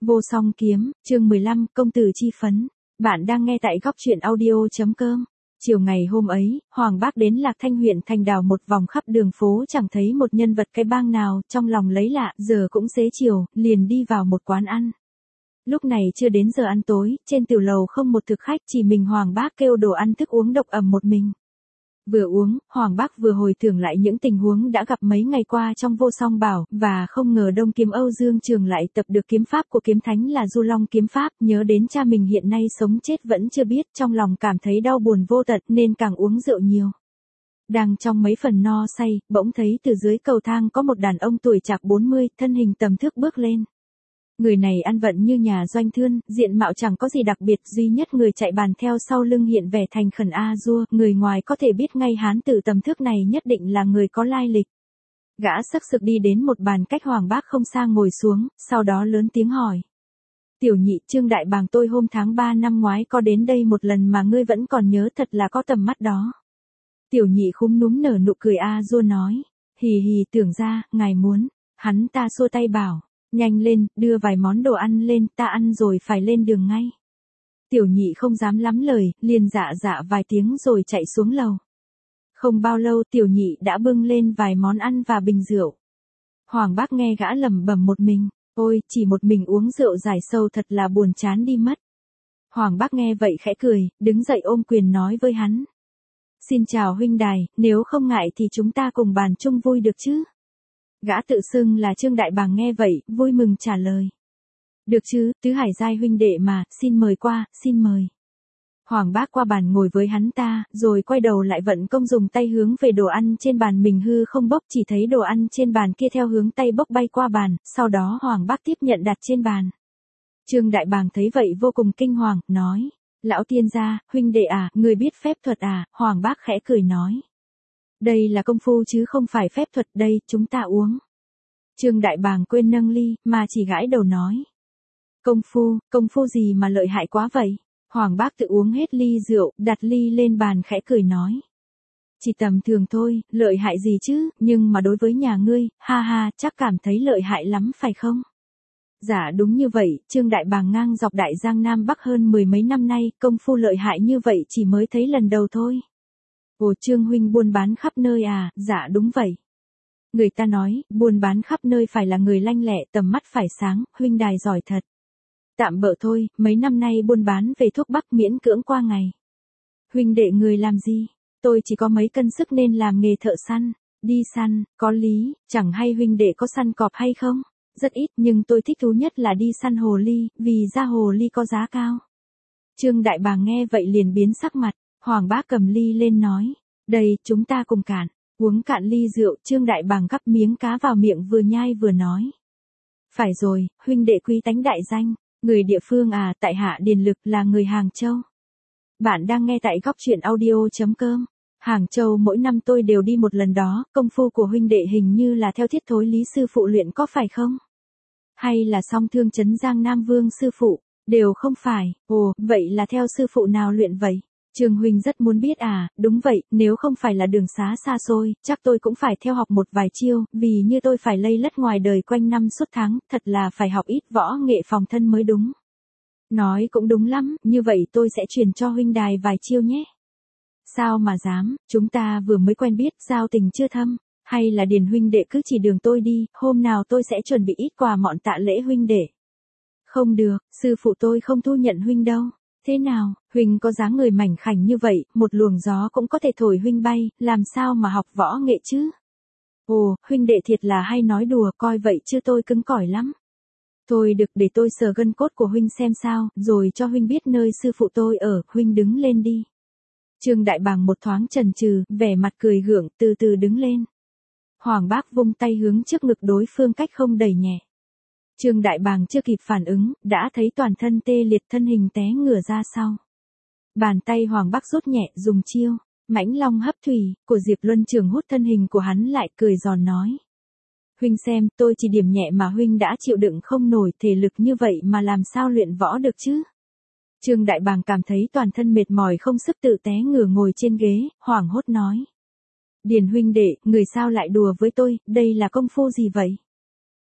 Vô song kiếm, chương 15, công tử chi phấn. Bạn đang nghe tại góc truyện audio.com. Chiều ngày hôm ấy, Hoàng Bác đến Lạc Thanh huyện thành đảo một vòng khắp đường phố chẳng thấy một nhân vật cái bang nào, trong lòng lấy lạ, giờ cũng xế chiều, liền đi vào một quán ăn. Lúc này chưa đến giờ ăn tối, trên tiểu lầu không một thực khách, chỉ mình Hoàng Bác kêu đồ ăn thức uống độc ẩm một mình. Vừa uống, Hoàng Bác vừa hồi tưởng lại những tình huống đã gặp mấy ngày qua trong Vô Song Bảo, và không ngờ Đông Kiếm Âu Dương Trường lại tập được kiếm pháp của kiếm thánh là Du Long kiếm pháp, nhớ đến cha mình hiện nay sống chết vẫn chưa biết, trong lòng cảm thấy đau buồn vô tận nên càng uống rượu nhiều. Đang trong mấy phần no say, bỗng thấy từ dưới cầu thang có một đàn ông tuổi chạc 40, thân hình tầm thước bước lên. Người này ăn vận như nhà doanh thươn, diện mạo chẳng có gì đặc biệt, duy nhất người chạy bàn theo sau lưng hiện vẻ thành khẩn a dua, người ngoài có thể biết ngay hán tử tầm thước này nhất định là người có lai lịch. Gã sắc sực đi đến một bàn cách Hoàng Bác không xa ngồi xuống, sau đó lớn tiếng hỏi. Tiểu nhị, Trương đại bàng tôi hôm tháng 3 năm ngoái có đến đây một lần mà ngươi vẫn còn nhớ, thật là có tầm mắt đó. Tiểu nhị khúm núm nở nụ cười a dua nói. Hì hì, tưởng ra, ngài muốn. Hắn ta xua tay bảo. Nhanh lên, đưa vài món đồ ăn lên, ta ăn rồi phải lên đường ngay. Tiểu nhị không dám lắm lời, liền dạ vài tiếng rồi chạy xuống lầu. Không bao lâu tiểu nhị đã bưng lên vài món ăn và bình rượu. Hoàng Bác nghe gã lẩm bẩm một mình, ôi, chỉ một mình uống rượu giải sầu thật là buồn chán đi mất. Hoàng Bác nghe vậy khẽ cười, đứng dậy ôm quyền nói với hắn. Xin chào huynh đài, nếu không ngại thì chúng ta cùng bàn chung vui được chứ? Gã tự xưng là Trương đại bàng nghe vậy, vui mừng trả lời. Được chứ, tứ hải giai huynh đệ mà, xin mời qua, xin mời. Hoàng Bác qua bàn ngồi với hắn ta, rồi quay đầu lại vận công dùng tay hướng về đồ ăn trên bàn mình hư không bốc, chỉ thấy đồ ăn trên bàn kia theo hướng tay bốc bay qua bàn, sau đó Hoàng Bác tiếp nhận đặt trên bàn. Trương đại bàng thấy vậy vô cùng kinh hoàng, nói. Lão tiên gia, huynh đệ à, người biết phép thuật à? Hoàng Bác khẽ cười nói. Đây là công phu chứ không phải phép thuật, đây, chúng ta uống. Trương đại bàng quên nâng ly, mà chỉ gãi đầu nói. Công phu gì mà lợi hại quá vậy? Hoàng Bác tự uống hết ly rượu, đặt ly lên bàn khẽ cười nói. Chỉ tầm thường thôi, lợi hại gì chứ, nhưng mà đối với nhà ngươi, ha ha, chắc cảm thấy lợi hại lắm phải không? Dạ đúng như vậy, Trương đại bàng ngang dọc Đại Giang Nam Bắc hơn 10 mấy năm nay, công phu lợi hại như vậy chỉ mới thấy lần đầu thôi. Ồ, Trương huynh buôn bán khắp nơi à? Dạ đúng vậy. Người ta nói, buôn bán khắp nơi phải là người lanh lẹ, tầm mắt phải sáng, huynh đài giỏi thật. Tạm bợ thôi, mấy năm nay buôn bán về thuốc bắc miễn cưỡng qua ngày. Huynh đệ người làm gì? Tôi chỉ có mấy cân sức nên làm nghề thợ săn. Đi săn, có lý, chẳng hay huynh đệ có săn cọp hay không? Rất ít, nhưng tôi thích thú nhất là đi săn hồ ly, vì da hồ ly có giá cao. Trương đại bàng nghe vậy liền biến sắc mặt. Hoàng Bác cầm ly lên nói. Đây, chúng ta cùng cạn. Uống cạn ly rượu, Trương đại bàng gắp miếng cá vào miệng vừa nhai vừa nói. Phải rồi, huynh đệ quý tánh đại danh. Người địa phương à, tại hạ Điền Lực là người Hàng Châu. Bạn đang nghe tại góc truyện audio.com. Hàng Châu mỗi năm tôi đều đi một lần đó, công phu của huynh đệ hình như là theo thiết thối lý sư phụ luyện có phải không? Hay là song thương trấn Giang Nam Vương sư phụ? Đều không phải. Ồ, vậy là theo sư phụ nào luyện vậy? Trương huynh rất muốn biết à? Đúng vậy, nếu không phải là đường xá xa xôi, chắc tôi cũng phải theo học một vài chiêu, vì như tôi phải lây lất ngoài đời quanh năm suốt tháng, thật là phải học ít võ nghệ phòng thân mới đúng. Nói cũng đúng lắm, như vậy tôi sẽ truyền cho huynh đài vài chiêu nhé. Sao mà dám, chúng ta vừa mới quen biết, giao tình chưa thâm, hay là Điền huynh đệ cứ chỉ đường tôi đi, hôm nào tôi sẽ chuẩn bị ít quà mọn tạ lễ huynh đệ. Không được, sư phụ tôi không thu nhận huynh đâu. Thế nào, huynh có dáng người mảnh khảnh như vậy, một luồng gió cũng có thể thổi huynh bay, làm sao mà học võ nghệ chứ? Ồ, huynh đệ thiệt là hay nói đùa, coi vậy chứ tôi cứng cỏi lắm. Thôi được, để tôi sờ gân cốt của huynh xem sao, rồi cho huynh biết nơi sư phụ tôi ở, huynh đứng lên đi. Trương đại bàng một thoáng chần chừ, vẻ mặt cười gượng, từ từ đứng lên. Hoàng Bác vung tay hướng trước ngực đối phương cách không đẩy nhẹ. Trương đại bàng chưa kịp phản ứng, đã thấy toàn thân tê liệt, thân hình té ngửa ra sau. Bàn tay Hoàng Bác rút nhẹ, dùng chiêu Mãnh Long hấp thủy của Diệp Luân Trường hút thân hình của hắn lại, cười giòn nói. Huynh xem, tôi chỉ điểm nhẹ mà huynh đã chịu đựng không nổi, thể lực như vậy mà làm sao luyện võ được chứ? Trương đại bàng cảm thấy toàn thân mệt mỏi không sức tự té ngửa ngồi trên ghế, hoảng hốt nói. Điền huynh đệ, người sao lại đùa với tôi, đây là công phu gì vậy?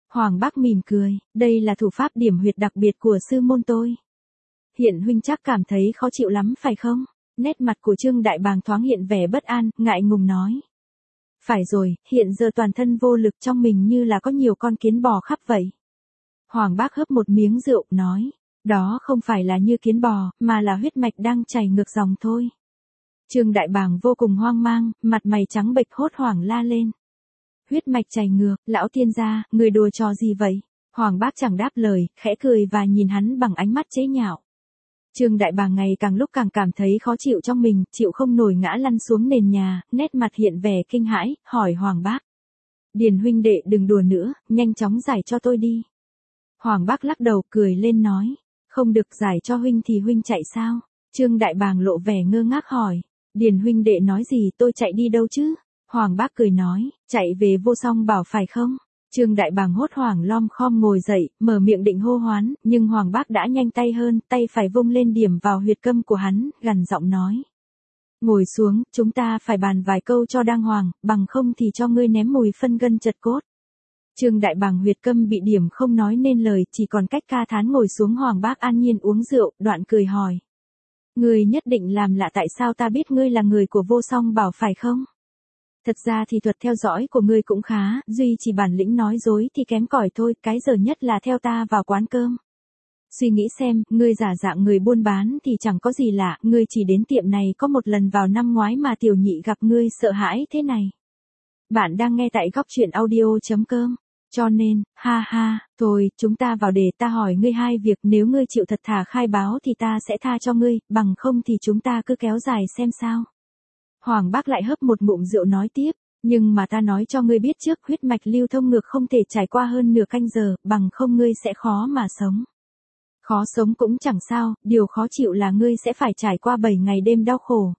Hoàng Bác mỉm cười, đây là thủ pháp điểm huyệt đặc biệt của sư môn tôi. Hiện huynh chắc cảm thấy khó chịu lắm phải không? Nét mặt của Trương Đại Bàng thoáng hiện vẻ bất an, ngại ngùng nói. Phải rồi, hiện giờ toàn thân vô lực trong mình như là có nhiều con kiến bò khắp vậy. Hoàng Bác hớp một miếng rượu, nói. Đó không phải là như kiến bò, mà là huyết mạch đang chảy ngược dòng thôi. Trương Đại Bàng vô cùng hoang mang, mặt mày trắng bệch hốt hoảng la lên. Huyết mạch chảy ngược, lão tiên gia, người đùa trò gì vậy? Hoàng Bác chẳng đáp lời, khẽ cười và nhìn hắn bằng ánh mắt chế nhạo. Trương Đại Bàng ngày càng lúc càng cảm thấy khó chịu trong mình, chịu không nổi ngã lăn xuống nền nhà, nét mặt hiện vẻ kinh hãi, hỏi Hoàng Bác. Điền huynh đệ đừng đùa nữa, nhanh chóng giải cho tôi đi. Hoàng Bác lắc đầu cười lên nói. Không được giải cho huynh thì huynh chạy sao? Trương Đại Bàng lộ vẻ ngơ ngác hỏi. Điền huynh đệ nói gì tôi chạy đi đâu chứ? Hoàng Bác cười nói, chạy về Vô Song Bảo phải không? Trương Đại Bàng hốt hoảng lom khom ngồi dậy, mở miệng định hô hoán, nhưng Hoàng Bác đã nhanh tay hơn, tay phải vung lên điểm vào huyệt câm của hắn, gằn giọng nói. Ngồi xuống, chúng ta phải bàn vài câu cho đàng hoàng, bằng không thì cho ngươi ném mùi phân gân chật cốt. Trương Đại Bàng huyệt câm bị điểm không nói nên lời, chỉ còn cách ca thán ngồi xuống. Hoàng Bác an nhiên uống rượu, đoạn cười hỏi. Ngươi nhất định làm lạ tại sao ta biết ngươi là người của Vô Song Bảo phải không? Thật ra thì thuật theo dõi của ngươi cũng khá, duy chỉ bản lĩnh nói dối thì kém cỏi thôi, cái giờ nhất là theo ta vào quán cơm. Suy nghĩ xem, ngươi giả dạng người buôn bán thì chẳng có gì lạ, ngươi chỉ đến tiệm này có một lần vào năm ngoái mà tiểu nhị gặp ngươi sợ hãi thế này. Bạn đang nghe tại góc truyện audio.com. Cho nên, ha ha, thôi, chúng ta vào để ta hỏi ngươi hai việc, nếu ngươi chịu thật thà khai báo thì ta sẽ tha cho ngươi, bằng không thì chúng ta cứ kéo dài xem sao. Hoàng Bác lại hớp một ngụm rượu nói tiếp, nhưng mà ta nói cho ngươi biết trước, huyết mạch lưu thông ngược không thể trải qua hơn nửa canh giờ, bằng không ngươi sẽ khó mà sống. Khó sống cũng chẳng sao, điều khó chịu là ngươi sẽ phải trải qua 7 ngày đêm đau khổ.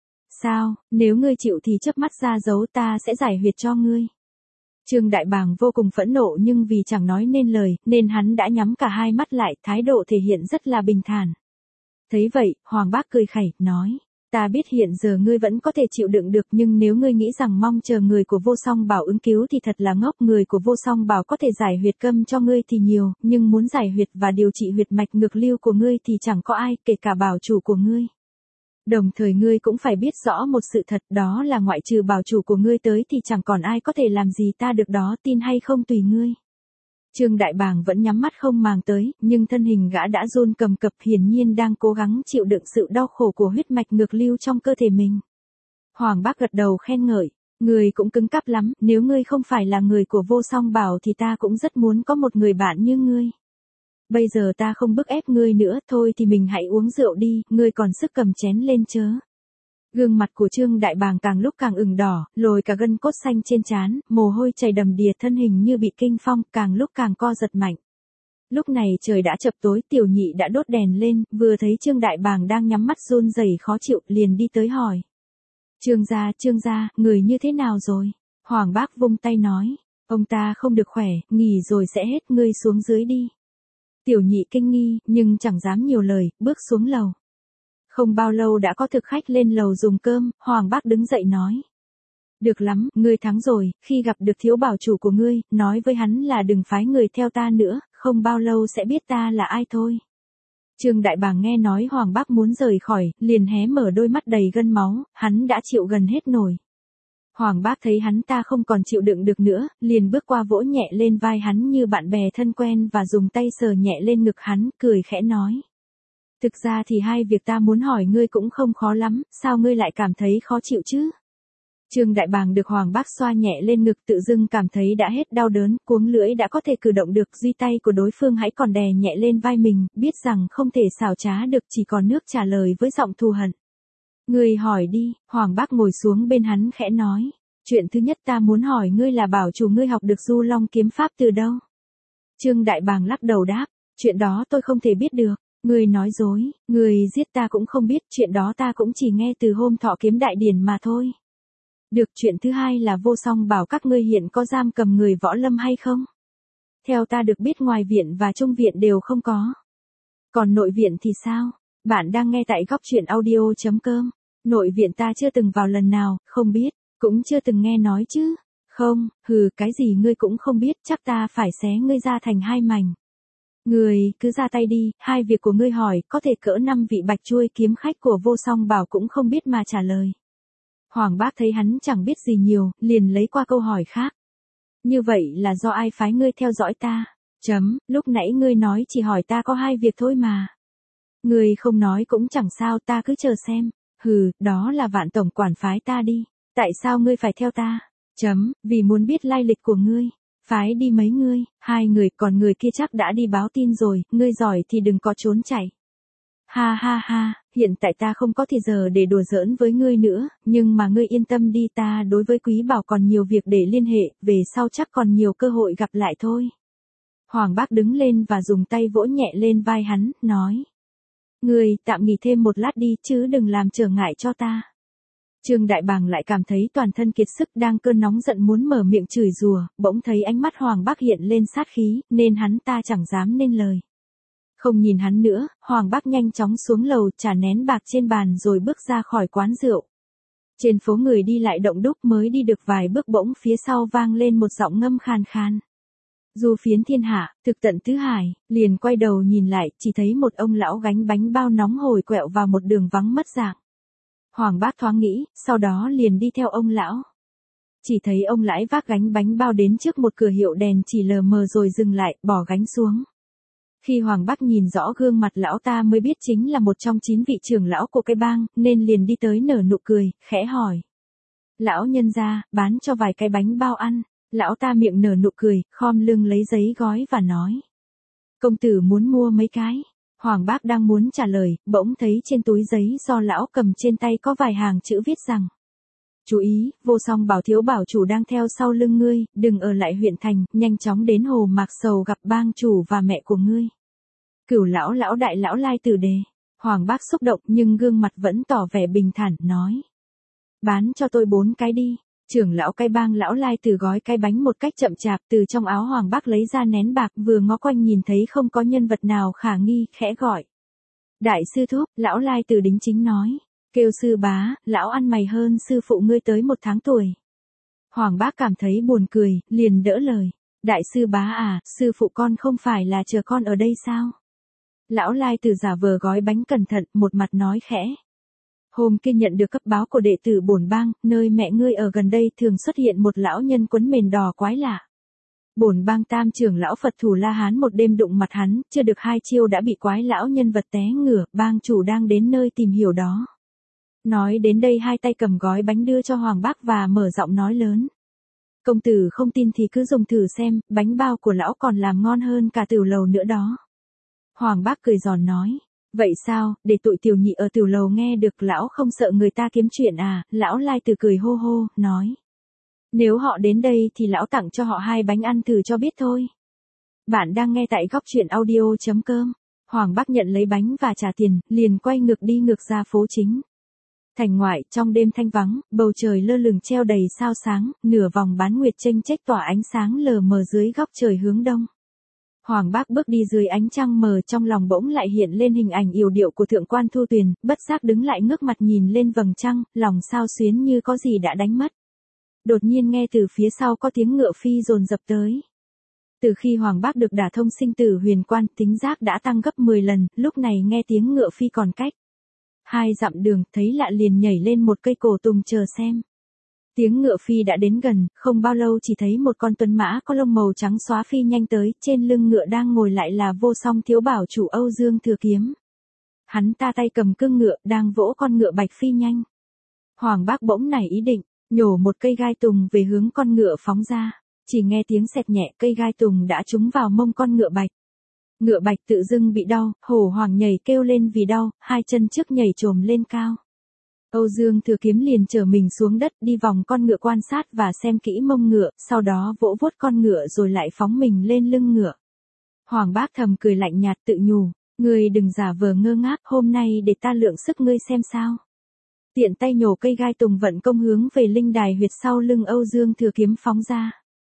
Sao, nếu ngươi chịu thì chớp mắt ra dấu ta sẽ giải huyệt cho ngươi. Trương Đại Bàng vô cùng phẫn nộ nhưng vì chẳng nói nên lời, nên hắn đã nhắm cả hai mắt lại, thái độ thể hiện rất là bình thản. Thấy vậy, Hoàng Bác cười khẩy, nói. Ta biết hiện giờ ngươi vẫn có thể chịu đựng được nhưng nếu ngươi nghĩ rằng mong chờ người của Vô Song Bảo ứng cứu thì thật là ngốc. Người của Vô Song Bảo có thể giải huyệt câm cho ngươi thì nhiều, nhưng muốn giải huyệt và điều trị huyệt mạch ngược lưu của ngươi thì chẳng có ai, kể cả bảo chủ của ngươi. Đồng thời ngươi cũng phải biết rõ một sự thật, đó là ngoại trừ bảo chủ của ngươi tới thì chẳng còn ai có thể làm gì ta được đó, tin hay không tùy ngươi. Trương Đại Bàng vẫn nhắm mắt không màng tới, nhưng thân hình gã đã run cầm cập, hiển nhiên đang cố gắng chịu đựng sự đau khổ của huyết mạch ngược lưu trong cơ thể mình. Hoàng Bác gật đầu khen ngợi, ngươi cũng cứng cáp lắm, nếu ngươi không phải là người của Vô Song Bảo thì ta cũng rất muốn có một người bạn như ngươi. Bây giờ ta không bức ép ngươi nữa, thôi thì mình hãy uống rượu đi, ngươi còn sức cầm chén lên chớ. Gương mặt của Trương Đại Bàng càng lúc càng ửng đỏ, lồi cả gân cốt xanh trên trán, mồ hôi chảy đầm đìa, thân hình như bị kinh phong, càng lúc càng co giật mạnh. Lúc này trời đã chập tối, tiểu nhị đã đốt đèn lên, vừa thấy Trương Đại Bàng đang nhắm mắt run rẩy khó chịu, liền đi tới hỏi. Trương gia, người như thế nào rồi? Hoàng Bác vung tay nói, ông ta không được khỏe, nghỉ rồi sẽ hết, ngươi xuống dưới đi. Tiểu nhị kinh nghi, nhưng chẳng dám nhiều lời, bước xuống lầu. Không bao lâu đã có thực khách lên lầu dùng cơm, Hoàng Bác đứng dậy nói. Được lắm, ngươi thắng rồi, khi gặp được thiếu bảo chủ của ngươi, nói với hắn là đừng phái người theo ta nữa, không bao lâu sẽ biết ta là ai thôi. Trương Đại Bàng nghe nói Hoàng Bác muốn rời khỏi, liền hé mở đôi mắt đầy gân máu, hắn đã chịu gần hết nổi. Hoàng Bác thấy hắn ta không còn chịu đựng được nữa, liền bước qua vỗ nhẹ lên vai hắn như bạn bè thân quen và dùng tay sờ nhẹ lên ngực hắn, cười khẽ nói. Thực ra thì hai việc ta muốn hỏi ngươi cũng không khó lắm, sao ngươi lại cảm thấy khó chịu chứ? Trương Đại Bàng được Hoàng Bác xoa nhẹ lên ngực tự dưng cảm thấy đã hết đau đớn, cuống lưỡi đã có thể cử động được, duy tay của đối phương hãy còn đè nhẹ lên vai mình, biết rằng không thể xảo trá được, chỉ còn nước trả lời với giọng thù hận. Ngươi hỏi đi, Hoàng Bác ngồi xuống bên hắn khẽ nói. Chuyện thứ nhất ta muốn hỏi ngươi là bảo chủ ngươi học được Du Long kiếm pháp từ đâu? Trương Đại Bàng lắc đầu đáp, chuyện đó tôi không thể biết được. Ngươi nói dối, ngươi giết ta cũng không biết, chuyện đó ta cũng chỉ nghe từ hôm thọ kiếm đại điển mà thôi. Được, chuyện thứ hai là Vô Song Bảo các ngươi hiện có giam cầm người võ lâm hay không? Theo ta được biết ngoài viện và trung viện đều không có. Còn nội viện thì sao? Bạn đang nghe tại góc truyện audio.com. Nội viện ta chưa từng vào lần nào, không biết, cũng chưa từng nghe nói chứ. Không, hừ, cái gì ngươi cũng không biết, chắc ta phải xé ngươi ra thành hai mảnh. Ngươi, cứ ra tay đi, hai việc của ngươi hỏi, có thể cỡ 5 vị bạch chuôi kiếm khách của Vô Song Bảo cũng không biết mà trả lời. Hoàng Bác thấy hắn chẳng biết gì nhiều, liền lấy qua câu hỏi khác. Như vậy là do ai phái ngươi theo dõi ta? Lúc nãy ngươi nói chỉ hỏi ta có 2 việc thôi mà. Ngươi không nói cũng chẳng sao, ta cứ chờ xem. Hừ, đó là Vạn tổng quản phái ta đi. Tại sao ngươi phải theo ta? Vì muốn biết lai lịch của ngươi. Phái đi mấy ngươi, 2 người, còn người kia chắc đã đi báo tin rồi, ngươi giỏi thì đừng có trốn chạy. Ha ha ha, hiện tại ta không có thì giờ để đùa giỡn với ngươi nữa, nhưng mà ngươi yên tâm đi, ta đối với Quý Bảo còn nhiều việc để liên hệ, về sau chắc còn nhiều cơ hội gặp lại thôi. Hoàng Bác đứng lên và dùng tay vỗ nhẹ lên vai hắn, nói. Ngươi, tạm nghỉ thêm một lát đi chứ đừng làm trở ngại cho ta. Trương Đại Bàng lại cảm thấy toàn thân kiệt sức, đang cơn nóng giận muốn mở miệng chửi rủa, bỗng thấy ánh mắt Hoàng Bác hiện lên sát khí, nên hắn ta chẳng dám nên lời. Không nhìn hắn nữa, Hoàng Bác nhanh chóng xuống lầu trả nén bạc trên bàn rồi bước ra khỏi quán rượu. Trên phố người đi lại động đúc, mới đi được vài bước bỗng phía sau vang lên một giọng ngâm khàn khàn. Du phiến thiên hạ, thực tận tứ hải, liền quay đầu nhìn lại, chỉ thấy một ông lão gánh bánh bao nóng hổi quẹo vào một đường vắng mất dạng. Hoàng Bác thoáng nghĩ, sau đó liền đi theo ông lão. Chỉ thấy ông lãi vác gánh bánh bao đến trước một cửa hiệu đèn chỉ lờ mờ rồi dừng lại, bỏ gánh xuống. Khi Hoàng Bác nhìn rõ gương mặt lão ta mới biết chính là một trong 9 vị trưởng lão của cái bang, nên liền đi tới nở nụ cười, khẽ hỏi. Lão nhân gia, bán cho vài cái bánh bao ăn. Lão ta miệng nở nụ cười, khom lưng lấy giấy gói và nói. Công tử muốn mua mấy cái? Hoàng Bác đang muốn trả lời, bỗng thấy trên túi giấy do lão cầm trên tay có vài hàng chữ viết rằng. Chú ý, Vô Song Bảo thiếu bảo chủ đang theo sau lưng ngươi, đừng ở lại huyện thành, nhanh chóng đến Hồ Mạc Sầu gặp bang chủ và mẹ của ngươi. Cửu lão lão đại lão lai tử đề. Hoàng Bác xúc động nhưng gương mặt vẫn tỏ vẻ bình thản, nói. Bán cho tôi 4 cái đi. Trưởng lão cái bang lão lai tử gói cái bánh một cách chậm chạp, từ trong áo Hoàng Bác lấy ra nén bạc, vừa ngó quanh nhìn thấy không có nhân vật nào khả nghi, khẽ gọi. Đại sư thúc, lão lai tử đính chính nói. Kêu sư bá, lão ăn mày hơn sư phụ ngươi tới 1 tháng tuổi. Hoàng Bác cảm thấy buồn cười, liền đỡ lời. Đại sư bá à, sư phụ con không phải là chờ con ở đây sao? Lão lai tử giả vờ gói bánh cẩn thận, một mặt nói khẽ. Hôm kia nhận được cấp báo của đệ tử bổn bang, nơi mẹ ngươi ở gần đây thường xuất hiện một lão nhân quấn mền đỏ quái lạ. Bổn bang tam trưởng lão Phật Thủ La Hán một đêm đụng mặt hắn, chưa được 2 chiêu đã bị quái lão nhân vật té ngửa, bang chủ đang đến nơi tìm hiểu đó. Nói đến đây hai tay cầm gói bánh đưa cho Hoàng Bác và mở giọng nói lớn. Công tử không tin thì cứ dùng thử xem, bánh bao của lão còn làm ngon hơn cả tiểu lầu nữa đó. Hoàng Bác cười giòn nói. Vậy sao, để tụi tiểu nhị ở tiểu lầu nghe được, lão không sợ người ta kiếm chuyện à? Lão lai tử cười hô hô, nói. Nếu họ đến đây thì lão tặng cho họ 2 bánh ăn thử cho biết thôi. Bạn đang nghe tại góc truyện audio.com. Hoàng Bác nhận lấy bánh và trả tiền, liền quay ngược đi ngược ra phố chính. Thành ngoại, trong đêm thanh vắng, bầu trời lơ lửng treo đầy sao sáng, nửa vòng bán nguyệt chênh chếch tỏa ánh sáng lờ mờ dưới góc trời hướng đông. Hoàng Bác bước đi dưới ánh trăng mờ, trong lòng bỗng lại hiện lên hình ảnh yểu điệu của thượng quan Thu Tuyền, bất giác đứng lại ngước mặt nhìn lên vầng trăng, lòng sao xuyến như có gì đã đánh mất. Đột nhiên nghe từ phía sau có tiếng ngựa phi dồn dập tới. Từ khi Hoàng Bác được đả thông sinh tử huyền quan, tính giác đã tăng gấp 10 lần, lúc này nghe tiếng ngựa phi còn cách 2 dặm đường, thấy lạ liền nhảy lên một cây cổ tùng chờ xem. Tiếng ngựa phi đã đến gần, không bao lâu chỉ thấy một con tuấn mã có lông màu trắng xóa phi nhanh tới, trên lưng ngựa đang ngồi lại là Vô Song thiếu bảo chủ Âu Dương Thừa Kiếm. Hắn ta tay cầm cương ngựa, đang vỗ con ngựa bạch phi nhanh. Hoàng Bác bỗng nảy ý định, nhổ một cây gai tùng về hướng con ngựa phóng ra, chỉ nghe tiếng xẹt nhẹ, cây gai tùng đã trúng vào mông con ngựa bạch. Ngựa bạch tự dưng bị đau, hổ hoàng nhảy kêu lên vì đau, 2 chân trước nhảy trồm lên cao. Âu Dương Thừa Kiếm liền trở mình xuống đất, đi vòng con ngựa quan sát và xem kỹ mông ngựa, sau đó vỗ vuốt con ngựa rồi lại phóng mình lên lưng ngựa. Hoàng Bác thầm cười lạnh nhạt tự nhủ, ngươi đừng giả vờ ngơ ngác, hôm nay để ta lượng sức ngươi xem sao. Tiện tay nhổ cây gai tùng vận công hướng về linh đài huyệt sau lưng Âu Dương Thừa Kiếm phóng ra.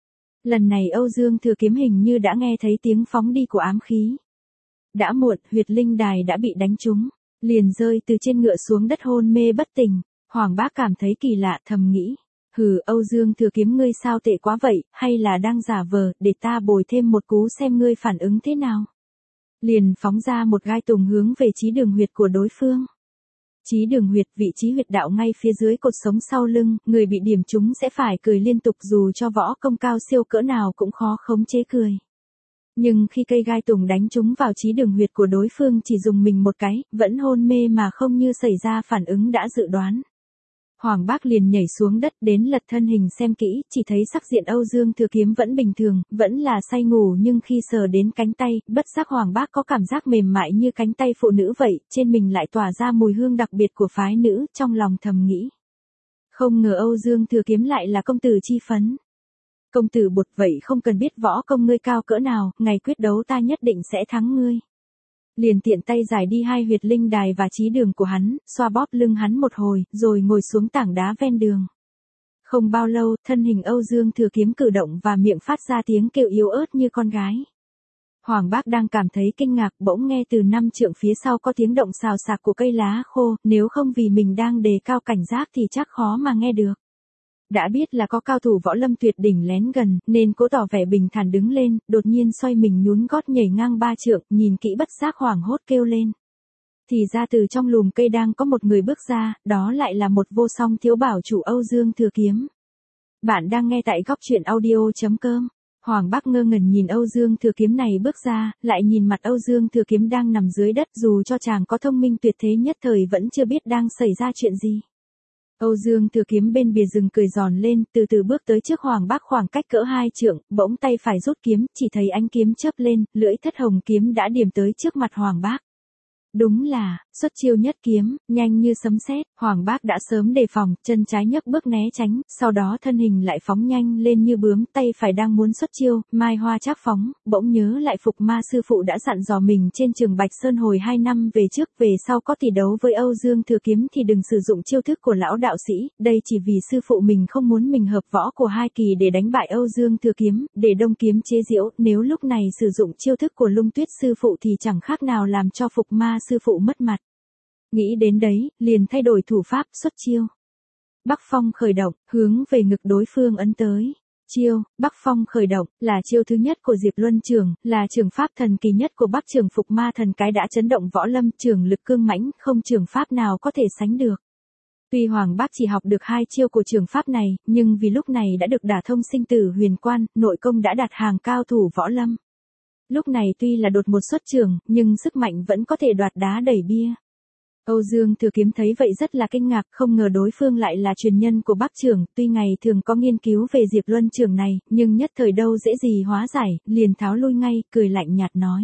Lần này Âu Dương Thừa Kiếm hình như đã nghe thấy tiếng phóng đi của ám khí. Đã muộn, huyệt linh đài đã bị đánh trúng, liền rơi từ trên ngựa xuống đất hôn mê bất tỉnh. Hoàng Bác cảm thấy kỳ lạ, thầm nghĩ. Hừ, Âu Dương Thừa Kiếm ngươi sao tệ quá vậy, hay là đang giả vờ, để ta bồi thêm một cú xem ngươi phản ứng thế nào. Liền phóng ra một gai tùng hướng về chí đường huyệt của đối phương. Chí đường huyệt, vị trí huyệt đạo ngay phía dưới cột sống sau lưng, người bị điểm trúng sẽ phải cười liên tục dù cho võ công cao siêu cỡ nào cũng khó khống chế cười. Nhưng khi cây gai tùng đánh trúng vào chí đường huyệt của đối phương chỉ dùng mình một cái, vẫn hôn mê mà không như xảy ra phản ứng đã dự đoán. Hoàng Bác liền nhảy xuống đất đến lật thân hình xem kỹ, chỉ thấy sắc diện Âu Dương Thừa Kiếm vẫn bình thường, vẫn là say ngủ nhưng khi sờ đến cánh tay, bất giác Hoàng Bác có cảm giác mềm mại như cánh tay phụ nữ vậy, trên mình lại tỏa ra mùi hương đặc biệt của phái nữ, trong lòng thầm nghĩ. Không ngờ Âu Dương Thừa Kiếm lại là công tử Chi Phấn. Công tử Bột vậy không cần biết võ công ngươi cao cỡ nào, ngày quyết đấu ta nhất định sẽ thắng ngươi. Liền tiện tay giải đi hai huyệt linh đài và chí đường của hắn, xoa bóp lưng hắn một hồi, rồi ngồi xuống tảng đá ven đường. Không bao lâu, thân hình Âu Dương Thừa Kiếm cử động và miệng phát ra tiếng kêu yếu ớt như con gái. Hoàng Bác đang cảm thấy kinh ngạc, bỗng nghe từ 5 trượng phía sau có tiếng động xào xạc của cây lá khô, nếu không vì mình đang đề cao cảnh giác thì chắc khó mà nghe được. Đã biết là có cao thủ võ lâm tuyệt đỉnh lén gần, nên cố tỏ vẻ bình thản đứng lên, đột nhiên xoay mình nhún gót nhảy ngang 3 trượng, nhìn kỹ bất giác hoảng hốt kêu lên. Thì ra từ trong lùm cây đang có một người bước ra, đó lại là một vô song thiếu bảo chủ Âu Dương Thừa Kiếm. Bạn đang nghe tại góc truyện audio.com. Hoàng Bác ngơ ngẩn nhìn Âu Dương Thừa Kiếm này bước ra, lại nhìn mặt Âu Dương Thừa Kiếm đang nằm dưới đất, dù cho chàng có thông minh tuyệt thế nhất thời vẫn chưa biết đang xảy ra chuyện gì. Âu Dương Thừa Kiếm bên bìa rừng cười giòn lên, từ từ bước tới trước Hoàng Bác khoảng cách cỡ 2 trượng, bỗng tay phải rút kiếm, chỉ thấy ánh kiếm chớp lên, lưỡi thất hồng kiếm đã điểm tới trước mặt Hoàng Bác. Đúng là, xuất chiêu nhất kiếm, nhanh như sấm sét, Hoàng Bác đã sớm đề phòng, chân trái nhấc bước né tránh, sau đó thân hình lại phóng nhanh lên như bướm, tay phải đang muốn xuất chiêu, mai hoa trác phóng, bỗng nhớ lại Phục Ma sư phụ đã dặn dò mình trên trường Bạch Sơn hồi 2 năm về trước, về sau có tỷ đấu với Âu Dương Thừa Kiếm thì đừng sử dụng chiêu thức của lão đạo sĩ, đây chỉ vì sư phụ mình không muốn mình hợp võ của hai kỳ để đánh bại Âu Dương Thừa Kiếm, để Đông Kiếm chế giễu, nếu lúc này sử dụng chiêu thức của Lung Tuyết sư phụ thì chẳng khác nào làm cho Phục Ma sư phụ mất mặt. Nghĩ đến đấy, liền thay đổi thủ pháp, xuất chiêu. Bắc Phong khởi động, hướng về ngực đối phương ấn tới. Chiêu, Bắc Phong khởi động, là chiêu thứ nhất của Diệp Luân Trường, là trường pháp thần kỳ nhất của Bắc Trường Phục Ma thần cái đã chấn động võ lâm, trường lực cương mãnh, không trường pháp nào có thể sánh được. Tuy Hoàng Bác chỉ học được 2 chiêu của trường pháp này, nhưng vì lúc này đã được đả thông sinh tử huyền quan, nội công đã đạt hàng cao thủ võ lâm. Lúc này tuy là đột một xuất trường, nhưng sức mạnh vẫn có thể đoạt đá đẩy bia. Âu Dương Thừa Kiếm thấy vậy rất là kinh ngạc, không ngờ đối phương lại là truyền nhân của Bắc Trường, tuy ngày thường có nghiên cứu về Diệp Luân Trường này, nhưng nhất thời đâu dễ gì hóa giải, liền tháo lui ngay, cười lạnh nhạt nói.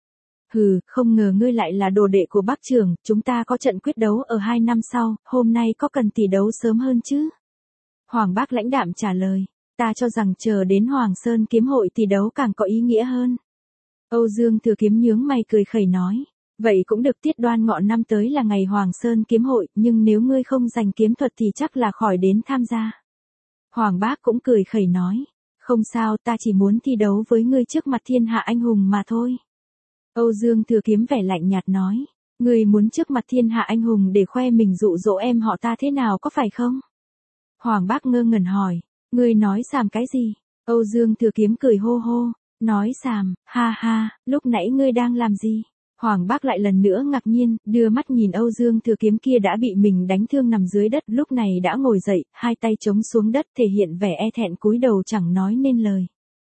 Hừ, không ngờ ngươi lại là đồ đệ của Bắc Trường, chúng ta có trận quyết đấu ở 2 năm sau, hôm nay có cần tỷ đấu sớm hơn chứ? Hoàng Bác lãnh đạm trả lời, ta cho rằng chờ đến Hoàng Sơn kiếm hội tỷ đấu càng có ý nghĩa hơn. Âu Dương Thừa Kiếm nhướng mày cười khẩy nói. Vậy cũng được, tiết Đoan Ngọ năm tới là ngày Hoàng Sơn kiếm hội, nhưng nếu ngươi không giành kiếm thuật thì chắc là khỏi đến tham gia. Hoàng Bác cũng cười khẩy nói. Không sao, ta chỉ muốn thi đấu với ngươi trước mặt thiên hạ anh hùng mà thôi. Âu Dương Thừa Kiếm vẻ lạnh nhạt nói. Ngươi muốn trước mặt thiên hạ anh hùng để khoe mình dụ dỗ em họ ta thế nào có phải không? Hoàng Bác ngơ ngẩn hỏi. Ngươi nói xàm cái gì? Âu Dương Thừa Kiếm cười hô hô. Nói xàm, ha ha, lúc nãy ngươi đang làm gì? Hoàng Bác lại lần nữa ngạc nhiên, đưa mắt nhìn Âu Dương Thừa Kiếm kia đã bị mình đánh thương nằm dưới đất, lúc này đã ngồi dậy, hai tay chống xuống đất thể hiện vẻ e thẹn cúi đầu chẳng nói nên lời.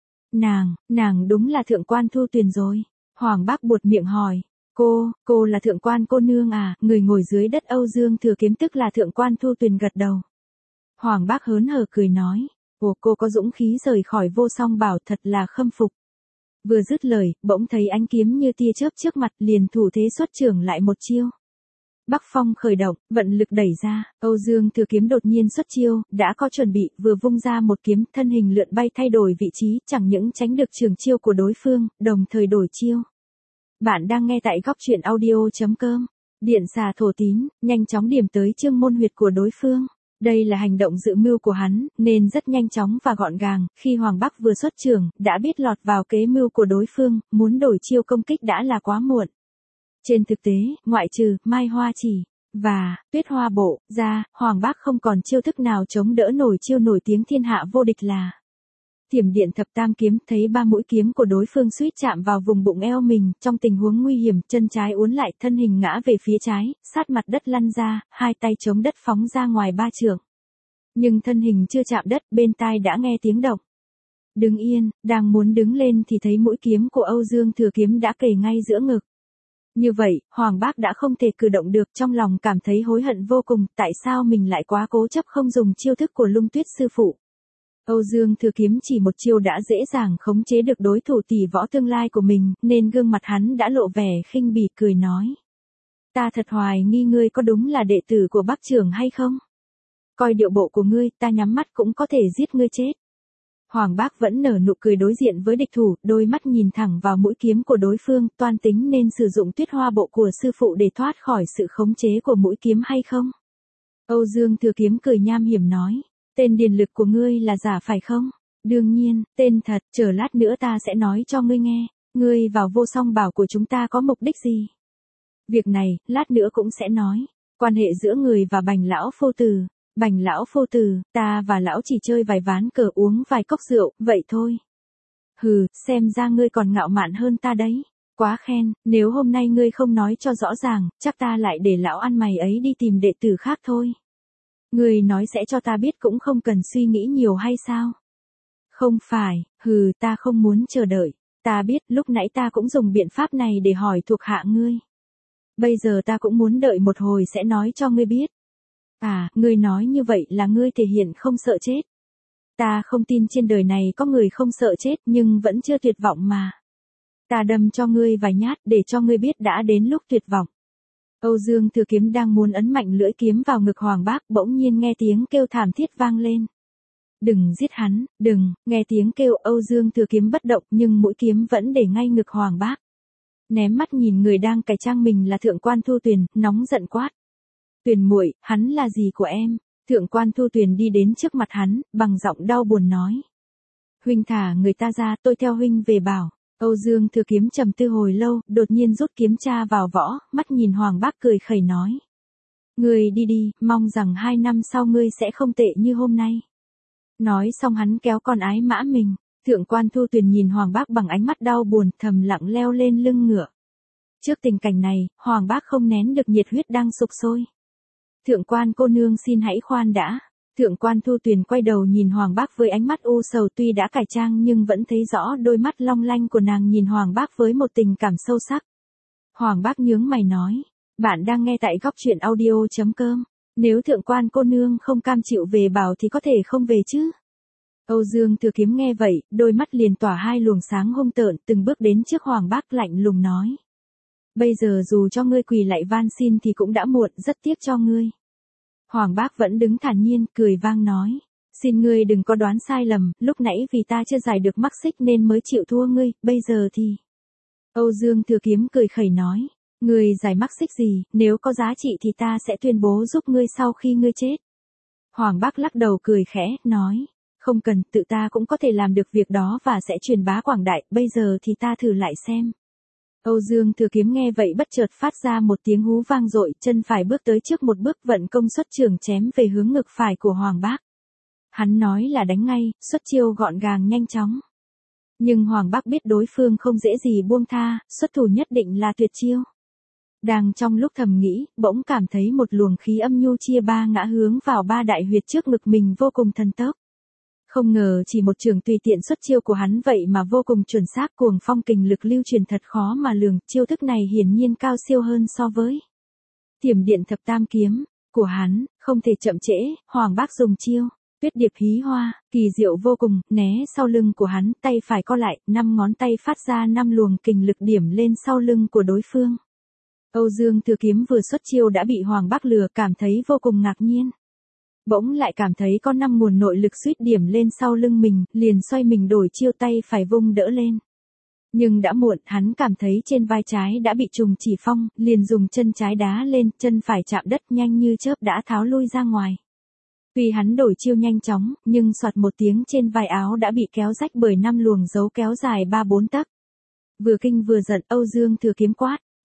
Nàng đúng là thượng quan Thu Tuyền rồi. Hoàng Bác buột miệng hỏi, cô là thượng quan cô nương à? Người ngồi dưới đất Âu Dương Thừa Kiếm tức là thượng quan Thu Tuyền gật đầu. Hoàng Bác hớn hở cười nói, cô có dũng khí rời khỏi Vô Song Bảo, thật là khâm phục. Vừa dứt lời, bỗng thấy ánh kiếm như tia chớp trước mặt, liền thủ thế xuất trưởng lại một chiêu. Bắc Phong khởi động, vận lực đẩy ra, Âu Dương Thừa Kiếm đột nhiên xuất chiêu, đã có chuẩn bị, vừa vung ra một kiếm, thân hình lượn bay thay đổi vị trí, chẳng những tránh được trường chiêu của đối phương, đồng thời đổi chiêu. Bạn đang nghe tại góc truyện audio.com. Điện xà thổ tín, nhanh chóng điểm tới chương môn huyệt của đối phương. Đây là hành động dự mưu của hắn, nên rất nhanh chóng và gọn gàng, khi Hoàng Bác vừa xuất trường, đã biết lọt vào kế mưu của đối phương, muốn đổi chiêu công kích đã là quá muộn. Trên thực tế, ngoại trừ Mai Hoa Chỉ, và Tuyết Hoa Bộ ra, Hoàng Bác không còn chiêu thức nào chống đỡ nổi chiêu nổi tiếng thiên hạ vô địch là Thiểm Điện Thập Tam Kiếm. Thấy ba mũi kiếm của đối phương suýt chạm vào vùng bụng eo mình, trong tình huống nguy hiểm, chân trái uốn lại, thân hình ngã về phía trái, sát mặt đất lăn ra, hai tay chống đất phóng ra ngoài 3 trượng. Nhưng thân hình chưa chạm đất, bên tai đã nghe tiếng động. Đứng yên, đang muốn đứng lên thì thấy mũi kiếm của Âu Dương Thừa Kiếm đã kề ngay giữa ngực. Như vậy, Hoàng Bác đã không thể cử động được, trong lòng cảm thấy hối hận vô cùng, tại sao mình lại quá cố chấp không dùng chiêu thức của Lung Tuyết sư phụ. Âu Dương Thừa Kiếm chỉ một chiêu đã dễ dàng khống chế được đối thủ tỷ võ tương lai của mình, nên gương mặt hắn đã lộ vẻ khinh bỉ, cười nói. Ta thật hoài nghi ngươi có đúng là đệ tử của Bắc trưởng hay không? Coi điệu bộ của ngươi, ta nhắm mắt cũng có thể giết ngươi chết. Hoàng Bác vẫn nở nụ cười đối diện với địch thủ, đôi mắt nhìn thẳng vào mũi kiếm của đối phương, toan tính nên sử dụng Tuyết Hoa Bộ của sư phụ để thoát khỏi sự khống chế của mũi kiếm hay không? Âu Dương Thừa Kiếm cười nham hiểm nói, tên điền lực của ngươi là giả phải không? Đương nhiên, tên thật, chờ lát nữa ta sẽ nói cho ngươi nghe, ngươi vào Vô Song Bảo của chúng ta có mục đích gì? Việc này, lát nữa cũng sẽ nói, quan hệ giữa người và Bành lão phu tử. Bành lão phu tử, ta và lão chỉ chơi vài ván cờ, uống vài cốc rượu, vậy thôi. Hừ, xem ra ngươi còn ngạo mạn hơn ta đấy. Quá khen, nếu hôm nay ngươi không nói cho rõ ràng, chắc ta lại để lão ăn mày ấy đi tìm đệ tử khác thôi. Ngươi nói sẽ cho ta biết cũng không cần suy nghĩ nhiều hay sao? Không phải, hừ, ta không muốn chờ đợi. Ta biết, lúc nãy ta cũng dùng biện pháp này để hỏi thuộc hạ ngươi. Bây giờ ta cũng muốn đợi một hồi sẽ nói cho ngươi biết. À, ngươi nói như vậy là ngươi thể hiện không sợ chết. Ta không tin trên đời này có người không sợ chết nhưng vẫn chưa tuyệt vọng mà. Ta đâm cho ngươi vài nhát để cho ngươi biết đã đến lúc tuyệt vọng. Âu Dương Thừa Kiếm đang muốn ấn mạnh lưỡi kiếm vào ngực Hoàng Bác, bỗng nhiên nghe tiếng kêu thảm thiết vang lên. Đừng giết hắn, đừng, nghe tiếng kêu Âu Dương Thừa Kiếm bất động nhưng mũi kiếm vẫn để ngay ngực Hoàng Bác. Ném mắt nhìn người đang cài trang mình là Thượng Quan Thu Tuyền, nóng giận quát. Tuyền muội, hắn là gì của em? Thượng Quan Thu Tuyền đi đến trước mặt hắn, bằng giọng đau buồn nói. Huynh thả người ta ra, tôi theo huynh về bảo. Âu Dương Thừa Kiếm trầm tư hồi lâu, đột nhiên rút kiếm tra vào võ, mắt nhìn Hoàng Bác cười khẩy nói. Ngươi đi đi, mong rằng 2 năm sau ngươi sẽ không tệ như hôm nay. Nói xong hắn kéo con ái mã mình. Thượng Quan Thu Tuyền nhìn Hoàng Bác bằng ánh mắt đau buồn, thầm lặng leo lên lưng ngựa. Trước tình cảnh này, Hoàng Bác không nén được nhiệt huyết đang sục sôi. Thượng Quan cô nương xin hãy khoan đã. Thượng Quan Thu Tuyền quay đầu nhìn Hoàng Bác với ánh mắt u sầu, tuy đã cải trang nhưng vẫn thấy rõ đôi mắt long lanh của nàng nhìn Hoàng Bác với một tình cảm sâu sắc. Hoàng Bác nhướng mày nói, bạn đang nghe tại Góc Truyện Audio.com. Nếu Thượng Quan cô nương không cam chịu về bảo thì có thể không về chứ. Âu Dương Thừa Kiếm nghe vậy, đôi mắt liền tỏa hai luồng sáng hung tợn, từng bước đến trước Hoàng Bác lạnh lùng nói. Bây giờ dù cho ngươi quỳ lại van xin thì cũng đã muộn, rất tiếc cho ngươi. Hoàng Bác vẫn đứng thản nhiên, cười vang nói. Xin ngươi đừng có đoán sai lầm, lúc nãy vì ta chưa giải được mắc xích nên mới chịu thua ngươi, bây giờ thì. Âu Dương Thừa Kiếm cười khẩy nói. Ngươi giải mắc xích gì, nếu có giá trị thì ta sẽ tuyên bố giúp ngươi sau khi ngươi chết. Hoàng Bác lắc đầu cười khẽ, nói. Không cần, tự ta cũng có thể làm được việc đó và sẽ truyền bá quảng đại, bây giờ thì ta thử lại xem. Âu Dương Thừa Kiếm nghe vậy bất chợt phát ra một tiếng hú vang dội, chân phải bước tới trước một bước vận công xuất trường chém về hướng ngực phải của Hoàng Bác. Hắn nói là đánh ngay, xuất chiêu gọn gàng nhanh chóng. Nhưng Hoàng Bác biết đối phương không dễ gì buông tha, xuất thủ nhất định là tuyệt chiêu. Đang trong lúc thầm nghĩ, bỗng cảm thấy một luồng khí âm nhu chia ba ngã hướng vào ba đại huyệt trước ngực mình vô cùng thần tốc. Không ngờ chỉ một trường tùy tiện xuất chiêu của hắn vậy mà vô cùng chuẩn xác, cuồng phong kình lực lưu truyền thật khó mà lường, chiêu thức này hiển nhiên cao siêu hơn so với Thiểm Điện Thập Tam Kiếm của hắn, không thể chậm trễ. Hoàng Bác dùng chiêu Tuyết Điệp Hí Hoa, kỳ diệu vô cùng, né sau lưng của hắn, tay phải co lại, 5 ngón tay phát ra 5 luồng kình lực điểm lên sau lưng của đối phương. Âu Dương Thừa Kiếm vừa xuất chiêu đã bị Hoàng Bác lừa, cảm thấy vô cùng ngạc nhiên. Bỗng lại cảm thấy có 5 nguồn nội lực suýt điểm lên sau lưng mình, liền xoay mình đổi chiêu, tay phải vung đỡ lên. Nhưng đã muộn, hắn cảm thấy trên vai trái đã bị trùng chỉ phong, liền dùng chân trái đá lên, chân phải chạm đất nhanh như chớp đã tháo lui ra ngoài. Tuy hắn đổi chiêu nhanh chóng, nhưng soạt một tiếng trên vai áo đã bị kéo rách bởi 5 luồng dấu kéo dài 3-4 tấc. Vừa kinh vừa giận, Âu Dương Thừa Kiếm quát,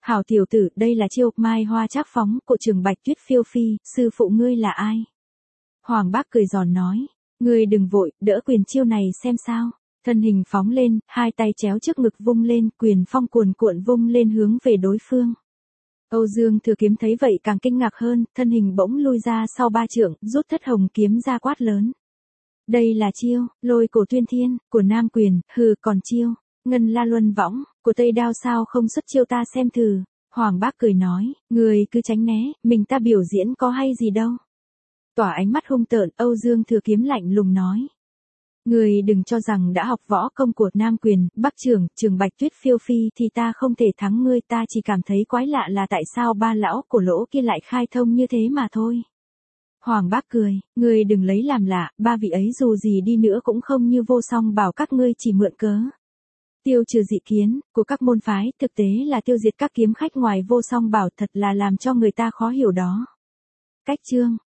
Hảo tiểu tử, đây là chiêu mai hoa trác phóng của Trường Bạch Tuyết phiêu phi, sư phụ ngươi là ai? Hoàng Bác cười giòn nói, ngươi đừng vội, đỡ quyền chiêu này xem sao. Thân hình phóng lên, hai tay chéo trước ngực vung lên, quyền phong cuồn cuộn vung lên hướng về đối phương. Âu Dương Thừa Kiếm thấy vậy càng kinh ngạc hơn, thân hình bỗng lui ra sau 3 trượng, rút thất hồng kiếm ra quát lớn. Đây là chiêu, lôi cổ tuyên thiên, của Nam Quyền, hừ còn chiêu, ngân la luân võng, của Tây Đao sao không xuất chiêu ta xem thử. Hoàng Bác cười nói, người cứ tránh né, mình ta biểu diễn có hay gì đâu. Tỏa ánh mắt hung tợn, Âu Dương Thừa Kiếm lạnh lùng nói. Người đừng cho rằng đã học võ công của Nam Quyền, Bắc Trường, Trường Bạch Tuyết phiêu phi thì ta không thể thắng ngươi, ta chỉ cảm thấy quái lạ là tại sao ba lão cổ lỗ kia lại khai thông như thế mà thôi. Hoàng Bác cười, ngươi đừng lấy làm lạ, ba vị ấy dù gì đi nữa cũng không như Vô Song bảo các ngươi chỉ mượn cớ. Tiêu trừ dị kiến của các môn phái, thực tế là tiêu diệt các kiếm khách ngoài Vô Song bảo, thật là làm cho người ta khó hiểu đó. Cách chương